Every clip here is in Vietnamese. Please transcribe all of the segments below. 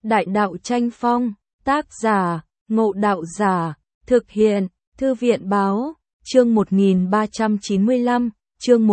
Đại đạo tranh phong, tác giả, Ngộ Đạo Giả, thực hiện, Thư viện báo, chương 1395, chương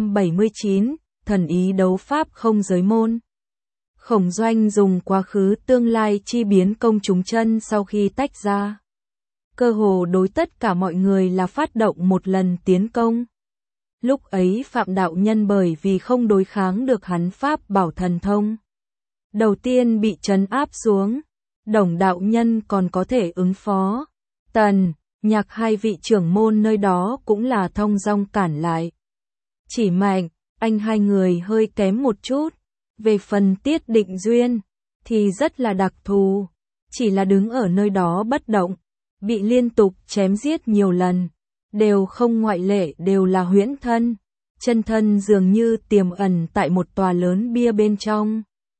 179, thần ý đấu pháp không giới môn. Khổng Doanh dùng quá khứ tương lai chi biến công chúng chân sau khi tách ra. Cơ hồ đối tất cả mọi người là phát động một lần tiến công. Lúc ấy Phạm đạo nhân bởi vì không đối kháng được hắn pháp bảo thần thông. Đầu tiên bị trấn áp xuống, Đồng đạo nhân còn có thể ứng phó. Tần, Nhạc hai vị trưởng môn nơi đó cũng là thông dong cản lại. Chỉ Mạnh, Anh hai người hơi kém một chút. Về phần Tiết Định Duyên, thì rất là đặc thù. Chỉ là đứng ở nơi đó bất động, bị liên tục chém giết nhiều lần. Đều không ngoại lệ đều là huyễn thân. Chân thân dường như tiềm ẩn tại một tòa lớn bia bên trong.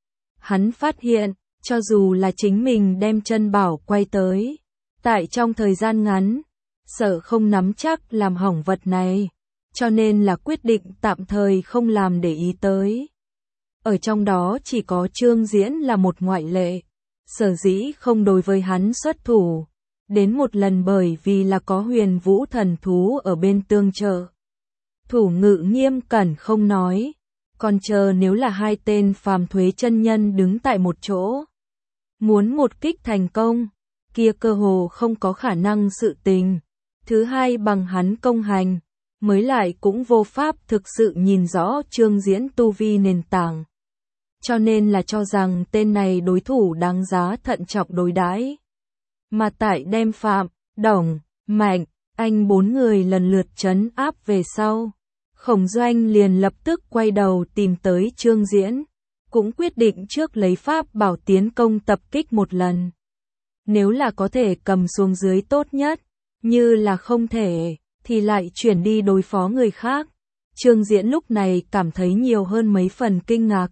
Hắn phát hiện, cho dù là chính mình đem chân bảo quay tới, tại trong thời gian ngắn, sợ không nắm chắc làm hỏng vật này, cho nên là quyết định tạm thời không làm để ý tới. Ở trong đó chỉ có Trương Diễn là một ngoại lệ, sở dĩ không đối với hắn xuất thủ, đến một lần bởi vì là có Huyền Vũ thần thú ở bên tương trợ. Thủ Ngự nghiêm cẩn không nói, còn chờ nếu là hai tên phàm thuế chân nhân đứng tại một chỗ. Muốn một kích thành công, kia cơ hồ không có khả năng sự tình. Thứ hai bằng hắn công hành, mới lại cũng vô pháp thực sự nhìn rõ Trương Diễn tu vi nền tảng. Cho nên là cho rằng tên này đối thủ đáng giá thận trọng đối đãi. Mà tại đem Phạm, Đồng, Mạnh, Anh bốn người lần lượt trấn áp về sau. Khổng Doanh liền lập tức quay đầu tìm tới Trương Diễn, cũng quyết định trước lấy pháp bảo tiến công tập kích một lần. Nếu là có thể cầm xuống dưới tốt nhất, như là không thể, thì lại chuyển đi đối phó người khác. Trương Diễn lúc này cảm thấy nhiều hơn mấy phần kinh ngạc.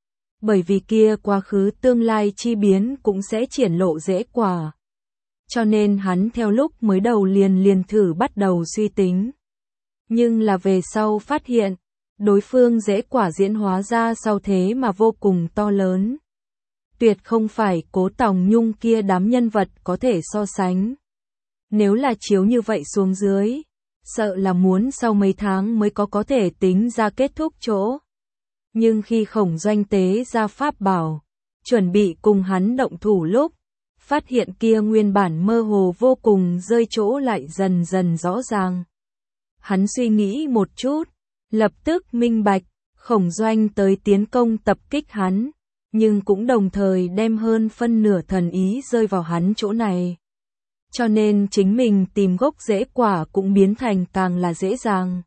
Bởi vì kia quá khứ tương lai chi biến cũng sẽ triển lộ dễ quả. Cho nên hắn theo lúc mới đầu liền thử bắt đầu suy tính. Nhưng là về sau phát hiện, đối phương dễ quả diễn hóa ra sau thế mà vô cùng to lớn. Tuyệt không phải Cố Tòng Nhung kia đám nhân vật có thể so sánh. Nếu là chiếu như vậy xuống dưới, sợ là muốn sau mấy tháng mới có thể tính ra kết thúc chỗ. Nhưng khi Khổng Doanh tế ra pháp bảo, chuẩn bị cùng hắn động thủ lúc, phát hiện kia nguyên bản mơ hồ vô cùng rơi chỗ lại dần dần rõ ràng. Hắn suy nghĩ một chút, lập tức minh bạch, Khổng Doanh tới tiến công tập kích hắn, nhưng cũng đồng thời đem hơn phân nửa thần ý rơi vào hắn chỗ này. Cho nên chính mình tìm gốc rễ quả cũng biến thành càng là dễ dàng.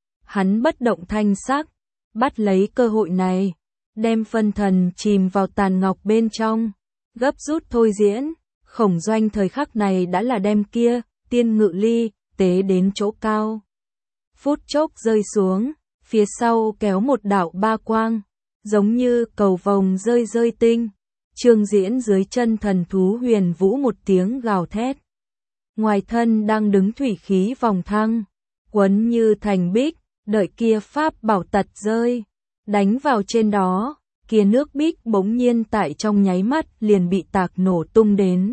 Hắn bất động thanh sắc, bắt lấy cơ hội này, đem phân thần chìm vào tàn ngọc bên trong, gấp rút thôi diễn. Khổng Doanh thời khắc này đã là đem kia, tiên ngự ly, tế đến chỗ cao. Phút chốc rơi xuống, phía sau kéo một đạo ba quang, giống như cầu vồng rơi tinh. Trương Diễn dưới chân thần thú Huyền Vũ một tiếng gào thét. Ngoài thân đang đứng thủy khí vòng thăng, quấn như thành bích, đợi kia pháp bảo tật rơi, đánh vào trên đó, kia nước bích bỗng nhiên tại trong nháy mắt liền bị tạc nổ tung đến.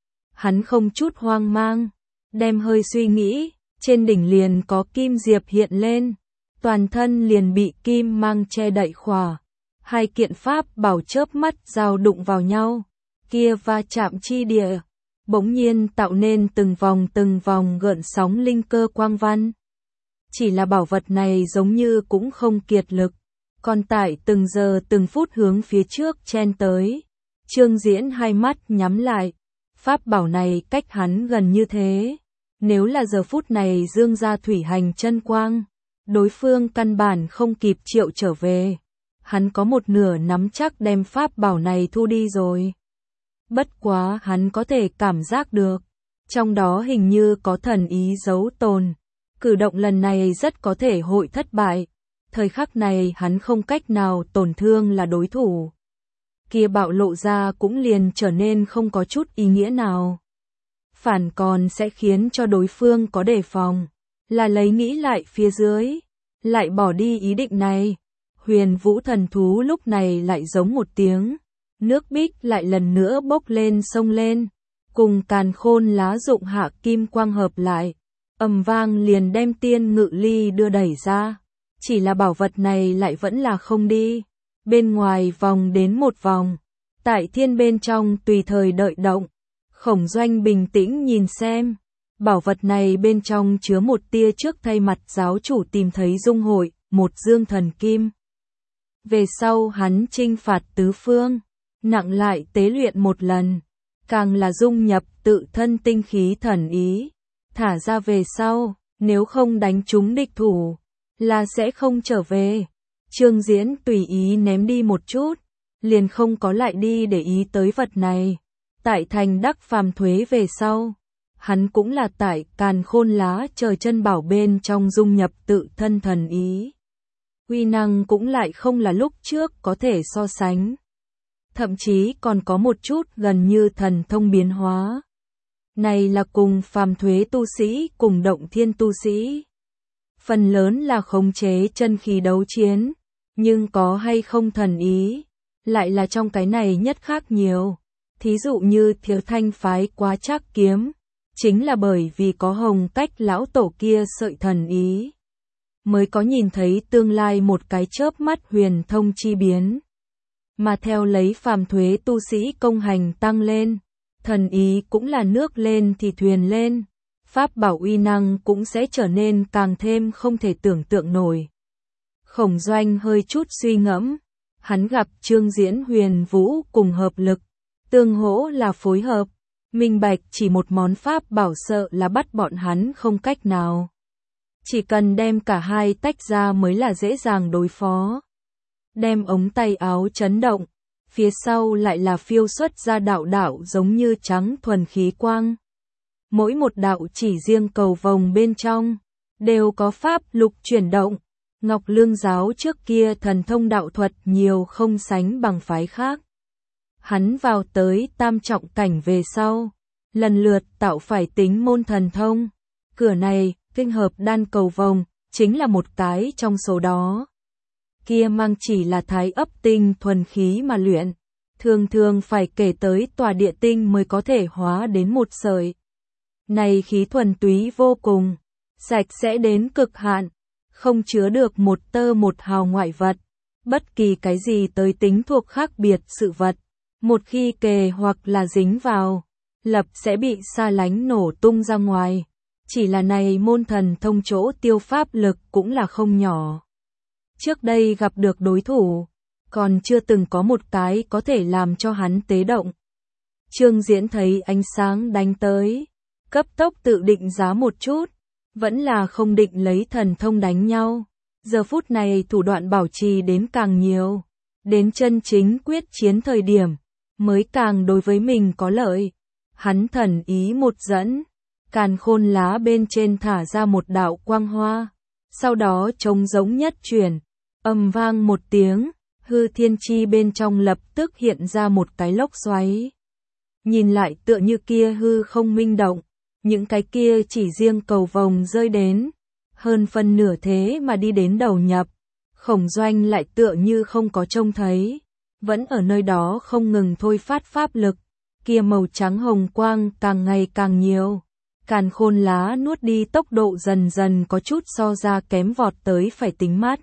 Hắn không chút hoang mang, đem hơi suy nghĩ, trên đỉnh liền có kim diệp hiện lên, toàn thân liền bị kim mang che đậy khỏa. Hai kiện pháp bảo chớp mắt giao đụng vào nhau, kia va chạm chi địa, bỗng nhiên tạo nên từng vòng gợn sóng linh cơ quang văn. Chỉ là bảo vật này giống như cũng không kiệt lực, còn tại từng giờ từng phút hướng phía trước chen tới. Trương Diễn hai mắt nhắm lại, pháp bảo này cách hắn gần như thế. Nếu là giờ phút này dương ra thủy hành chân quang, đối phương căn bản không kịp triệu trở về. Hắn có một nửa nắm chắc đem pháp bảo này thu đi rồi. Bất quá hắn có thể cảm giác được, trong đó hình như có thần ý giấu tồn. Cử động lần này rất có thể hội thất bại. Thời khắc này hắn không cách nào tổn thương là đối thủ. Kia bạo lộ ra cũng liền trở nên không có chút ý nghĩa nào. Phản còn sẽ khiến cho đối phương có đề phòng. Là lấy nghĩ lại phía dưới, lại bỏ đi ý định này. Huyền Vũ thần thú lúc này lại giống một tiếng, nước bích lại lần nữa bốc lên sông lên, cùng càn khôn lá dụng hạ kim quang hợp lại, ầm vang liền đem tiên ngự ly đưa đẩy ra. Chỉ là bảo vật này lại vẫn là không đi, bên ngoài vòng đến một vòng, tại thiên bên trong tùy thời đợi động. Khổng Doanh bình tĩnh nhìn xem, bảo vật này bên trong chứa một tia trước thay mặt giáo chủ tìm thấy dung hội, một dương thần kim. Về sau hắn chinh phạt tứ phương, nặng lại tế luyện một lần, càng là dung nhập tự thân tinh khí thần ý, thả ra về sau, nếu không đánh trúng địch thủ, là sẽ không trở về. Trương Diễn tùy ý ném đi một chút, liền không có lại đi để ý tới vật này. Tại thành đắc phàm thuế về sau, hắn cũng là tại càn khôn lá trời chân bảo bên trong dung nhập tự thân thần ý. Uy năng cũng lại không là lúc trước có thể so sánh. Thậm chí còn có một chút gần như thần thông biến hóa. Này là cùng phàm thuế tu sĩ cùng động thiên tu sĩ. Phần lớn là khống chế chân khí đấu chiến, nhưng có hay không thần ý, lại là trong cái này nhất khác nhiều. Thí dụ như Thiếu Thanh phái Quá Trác kiếm, chính là bởi vì có Hồng Cách lão tổ kia sợi thần ý, mới có nhìn thấy tương lai một cái chớp mắt huyền thông chi biến. Mà theo lấy phàm thuế tu sĩ công hành tăng lên, thần ý cũng là nước lên thì thuyền lên, pháp bảo uy năng cũng sẽ trở nên càng thêm không thể tưởng tượng nổi. Khổng Doanh hơi chút suy ngẫm, hắn gặp Trương Diễn Huyền Vũ cùng hợp lực, tương hỗ là phối hợp, minh bạch chỉ một món pháp bảo sợ là bắt bọn hắn không cách nào. Chỉ cần đem cả hai tách ra mới là dễ dàng đối phó. Đem ống tay áo chấn động, phía sau lại là phiêu xuất ra đạo đạo giống như trắng thuần khí quang. Mỗi một đạo chỉ riêng cầu vồng bên trong, đều có pháp lục chuyển động. Ngọc Lương giáo trước kia thần thông đạo thuật nhiều không sánh bằng phái khác. Hắn vào tới tam trọng cảnh về sau, lần lượt tạo phải tính môn thần thông. Cửa này, kinh hợp đan cầu vồng, chính là một cái trong số đó. Kia mang chỉ là thái ấp tinh thuần khí mà luyện, thường thường phải kể tới tòa địa tinh mới có thể hóa đến một sợi. Này khí thuần túy vô cùng, sạch sẽ đến cực hạn, không chứa được một tơ một hào ngoại vật, bất kỳ cái gì tới tính thuộc khác biệt sự vật. Một khi kề hoặc là dính vào, lập sẽ bị xa lánh nổ tung ra ngoài. Chỉ là này môn thần thông chỗ tiêu pháp lực cũng là không nhỏ. Trước đây gặp được đối thủ, còn chưa từng có một cái có thể làm cho hắn tế động. Trương Diễn thấy ánh sáng đánh tới, cấp tốc tự định giá một chút, vẫn là không định lấy thần thông đánh nhau. Giờ phút này thủ đoạn bảo trì đến càng nhiều, đến chân chính quyết chiến thời điểm, mới càng đối với mình có lợi. Hắn thần ý một dẫn, càn khôn lá bên trên thả ra một đạo quang hoa, sau đó trống giống nhất chuyển, ầm vang một tiếng, hư thiên chi bên trong lập tức hiện ra một cái lốc xoáy. Nhìn lại tựa như kia hư không minh động, những cái kia chỉ riêng cầu vồng rơi đến, hơn phân nửa thế mà đi đến đầu nhập. Khổng Doanh lại tựa như không có trông thấy, vẫn ở nơi đó không ngừng thôi phát pháp lực, kia màu trắng hồng quang càng ngày càng nhiều. Càn khôn lá nuốt đi tốc độ dần dần có chút so ra kém vọt tới phải tính mát.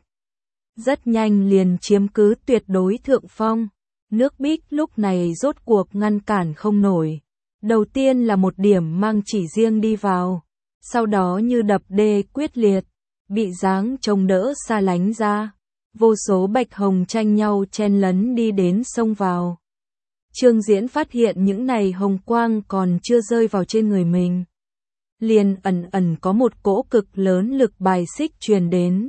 Rất nhanh liền chiếm cứ tuyệt đối thượng phong, nước Bích lúc này rốt cuộc ngăn cản không nổi. Đầu tiên là một điểm mang chỉ riêng đi vào, sau đó như đập đê quyết liệt, bị giáng chống đỡ xa lánh ra. Vô số bạch hồng tranh nhau chen lấn đi đến xông vào. Trương Diễn phát hiện những này hồng quang còn chưa rơi vào trên người mình, liền ẩn ẩn có một cỗ cực lớn lực bài xích truyền đến.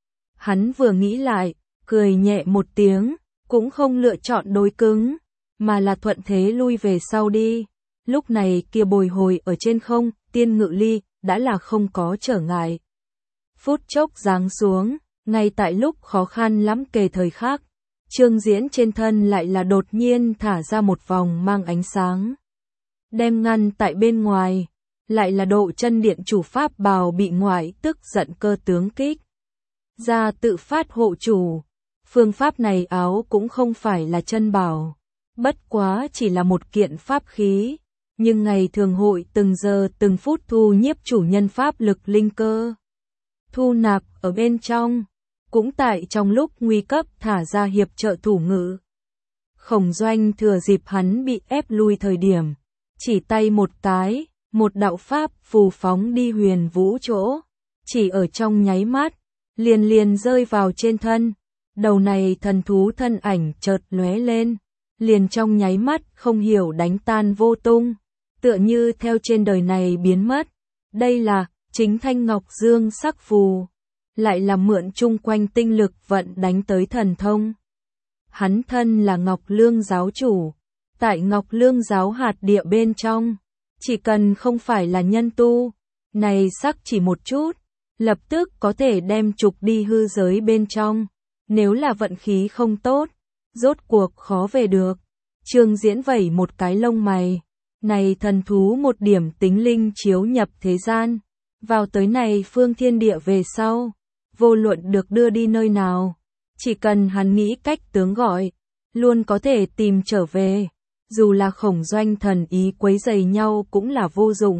Hắn vừa nghĩ lại, cười nhẹ một tiếng, cũng không lựa chọn đối cứng, mà là thuận thế lui về sau đi. Lúc này kia bồi hồi ở trên không, tiên ngự ly, đã là không có trở ngại. Phút chốc giáng xuống, ngay tại lúc khó khăn lắm kề thời khắc, Trương Diễn trên thân lại là đột nhiên thả ra một vòng mang ánh sáng. Đem ngăn tại bên ngoài, lại là độ chân điện chủ pháp bào bị ngoại tức giận cơ tướng kích. Ra tự phát hộ chủ, phương pháp này áo cũng không phải là chân bảo, Bất quá chỉ là một kiện pháp khí, nhưng ngày thường hội từng giờ từng phút thu nhiếp chủ nhân pháp lực linh cơ. Thu nạp ở bên trong, cũng tại trong lúc nguy cấp thả ra hiệp trợ thủ ngữ. Khổng Doanh thừa dịp hắn bị ép lui thời điểm, chỉ tay một cái, một đạo pháp phù phóng đi Huyền Vũ chỗ, chỉ ở trong nháy mắt, liền liền rơi vào trên thân. Đầu này thần thú thân ảnh chợt lóe lên, liền trong nháy mắt không hiểu đánh tan vô tung, tựa như theo trên đời này biến mất. Đây là chính thanh ngọc dương sắc phù, lại là mượn chung quanh tinh lực vận đánh tới thần thông. Hắn thân là Ngọc Lương giáo chủ, tại Ngọc Lương giáo hạt địa bên trong, chỉ cần không phải là nhân tu, này sắc chỉ một chút, lập tức có thể đem trục đi hư giới bên trong. Nếu là vận khí không tốt, rốt cuộc khó về được. Trương Diễn vẩy một cái lông mày, này thần thú một điểm tính linh chiếu nhập thế gian, vào tới này phương thiên địa về sau, vô luận được đưa đi nơi nào, chỉ cần hắn nghĩ cách tướng gọi, luôn có thể tìm trở về, dù là Khổng Doanh thần ý quấy rầy nhau cũng là vô dụng.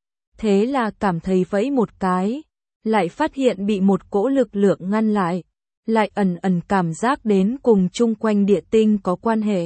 Thế là cảm thấy vẫy một cái, lại phát hiện bị một cỗ lực lượng ngăn lại, lại ẩn ẩn cảm giác đến cùng chung quanh địa tinh có quan hệ.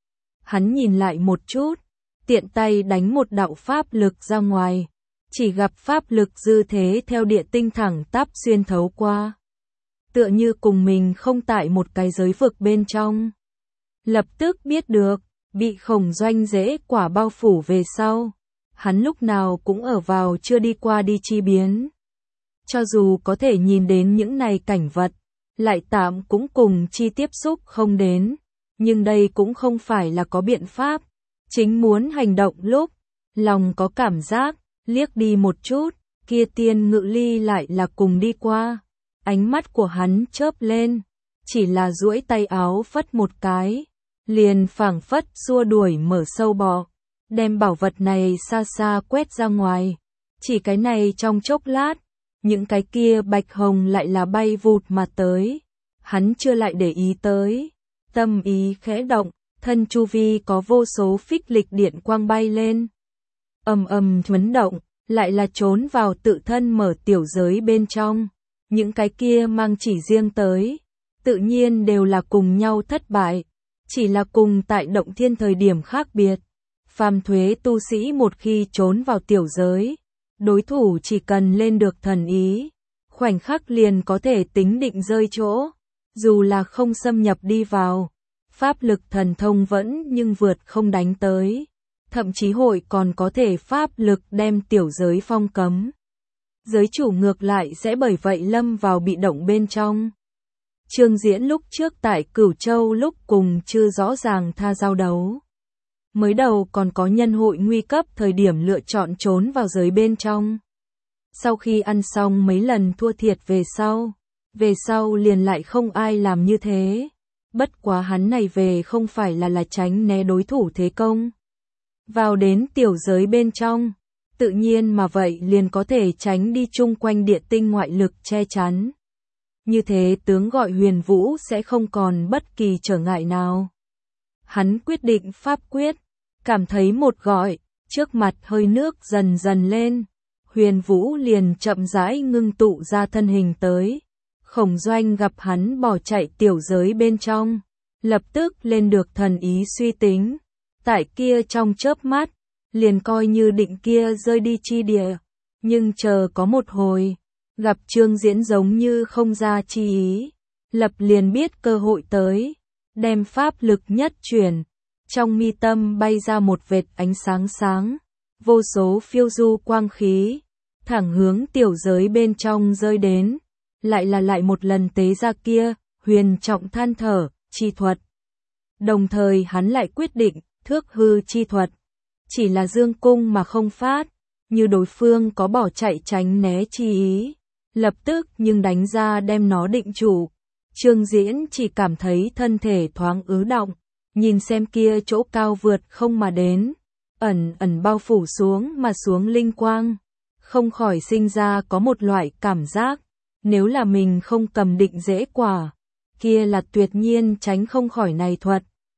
Hắn nhìn lại một chút, tiện tay đánh một đạo pháp lực ra ngoài, chỉ gặp pháp lực dư thế theo địa tinh thẳng tắp xuyên thấu qua. Tựa như cùng mình không tại một cái giới vực bên trong. Lập tức biết được, bị Khổng Doanh dễ quả bao phủ về sau, hắn lúc nào cũng ở vào chưa đi qua đi chi biến. Cho dù có thể nhìn đến những này cảnh vật, lại tạm cũng cùng chi tiếp xúc không đến, nhưng đây cũng không phải là có biện pháp. Chính muốn hành động lúc, lòng có cảm giác, liếc đi một chút, kia tiên ngự ly lại là cùng đi qua. Ánh mắt của hắn chớp lên, chỉ là duỗi tay áo phất một cái, liền phảng phất xua đuổi mở sâu bọ, đem bảo vật này xa xa quét ra ngoài. Chỉ cái này trong chốc lát, những cái kia bạch hồng lại là bay vụt mà tới. Hắn chưa lại để ý tới, tâm ý khẽ động, thân chu vi có vô số phích lịch điện quang bay lên. Ầm ầm chấn động, lại là trốn vào tự thân mở tiểu giới bên trong. Những cái kia mang chỉ riêng tới, tự nhiên đều là cùng nhau thất bại, chỉ là cùng tại động thiên thời điểm khác biệt. Phàm thuế tu sĩ một khi trốn vào tiểu giới, đối thủ chỉ cần lên được thần ý, khoảnh khắc liền có thể tính định rơi chỗ, dù là không xâm nhập đi vào, pháp lực thần thông vẫn nhưng vượt không đánh tới, thậm chí hội còn có thể pháp lực đem tiểu giới phong cấm. Giới chủ ngược lại sẽ bởi vậy lâm vào bị động bên trong. Trương Diễn lúc trước tại Cửu Châu lúc cùng chưa rõ ràng tha giao đấu. Mới đầu còn có nhân hội nguy cấp thời điểm lựa chọn trốn vào giới bên trong. Sau khi ăn xong mấy lần thua thiệt về sau liền lại không ai làm như thế. Bất quá hắn này về không phải là tránh né đối thủ thế công. Vào đến tiểu giới bên trong, tự nhiên mà vậy liền có thể tránh đi chung quanh địa tinh ngoại lực che chắn. Như thế tướng gọi Huyền Vũ sẽ không còn bất kỳ trở ngại nào. Hắn quyết định pháp quyết, cảm thấy một gọi, trước mặt hơi nước dần dần lên, Huyền Vũ liền chậm rãi ngưng tụ ra thân hình tới. Khổng Doanh gặp hắn bỏ chạy tiểu giới bên trong, lập tức lên được thần ý suy tính, tại kia trong chớp mắt, liền coi như định kia rơi đi chi địa, nhưng chờ có một hồi, gặp Trương Diễn giống như không ra chi ý, lập liền biết cơ hội tới, đem pháp lực nhất chuyển, trong mi tâm bay ra một vệt ánh sáng sáng, vô số phiêu du quang khí, thẳng hướng tiểu giới bên trong rơi đến, lại một lần tế ra kia, huyền trọng than thở, chi thuật. Đồng thời hắn lại quyết định, thước hư chi thuật, chỉ là dương cung mà không phát, như đối phương có bỏ chạy tránh né chi ý, lập tức nhưng đánh ra đem nó định chủ. Trương Diễn chỉ cảm thấy thân thể thoáng ứ động, nhìn xem kia chỗ cao vượt không mà đến, ẩn ẩn bao phủ xuống mà xuống linh quang, không khỏi sinh ra có một loại cảm giác, nếu là mình không cầm định dễ quả, kia là tuyệt nhiên tránh không khỏi này thuật.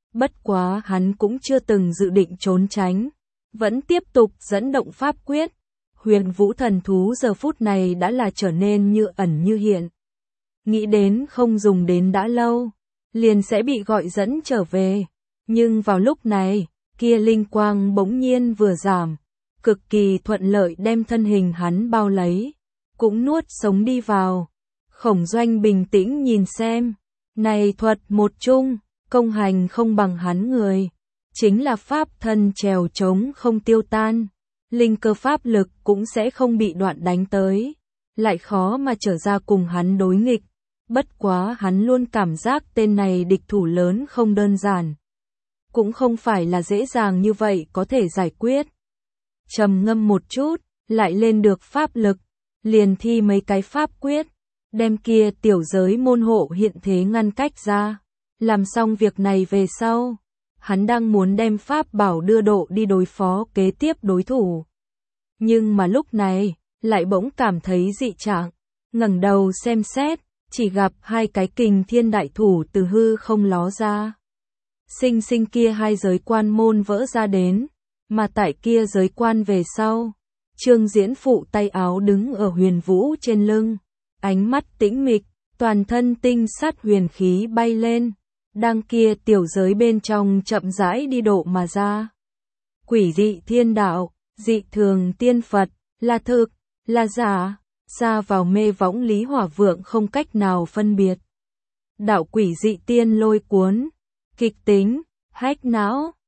Bất quá hắn cũng chưa từng dự định trốn tránh, vẫn tiếp tục dẫn động pháp quyết. Huyền vũ thần thú giờ phút này đã là trở nên như ẩn như hiện. Nghĩ đến không dùng đến đã lâu, liền sẽ bị gọi dẫn trở về. Nhưng vào lúc này, kia linh quang bỗng nhiên vừa giảm, cực kỳ thuận lợi đem thân hình hắn bao lấy, cũng nuốt sống đi vào. Khổng Doanh bình tĩnh nhìn xem, này thuật một chung, công hành không bằng hắn người, chính là pháp thân trèo trống không tiêu tan, linh cơ pháp lực cũng sẽ không bị đoạn đánh tới, lại khó mà trở ra cùng hắn đối nghịch. Bất quá hắn luôn cảm giác tên này địch thủ lớn không đơn giản, cũng không phải là dễ dàng như vậy có thể giải quyết. Trầm ngâm một chút, lại lên được pháp lực, liền thi mấy cái pháp quyết, đem kia tiểu giới môn hộ hiện thế ngăn cách ra. Làm xong việc này về sau, hắn đang muốn đem pháp bảo đưa độ đi đối phó kế tiếp đối thủ. Nhưng mà lúc này, lại bỗng cảm thấy dị trạng, ngẩng đầu xem xét, chỉ gặp hai cái kình thiên đại thủ từ hư không ló ra. Sinh sinh kia hai giới quan môn vỡ ra đến, mà tại kia giới quan về sau, Trương Diễn phụ tay áo đứng ở Huyền Vũ trên lưng, ánh mắt tĩnh mịch, toàn thân tinh sát huyền khí bay lên, đang kia tiểu giới bên trong chậm rãi đi độ mà ra. Quỷ dị thiên đạo, dị thường tiên Phật, là thực, là giả, ra vào mê võng Lý Hỏa Vượng không cách nào phân biệt. Đạo quỷ dị tiên lôi cuốn, kịch tính, hách não,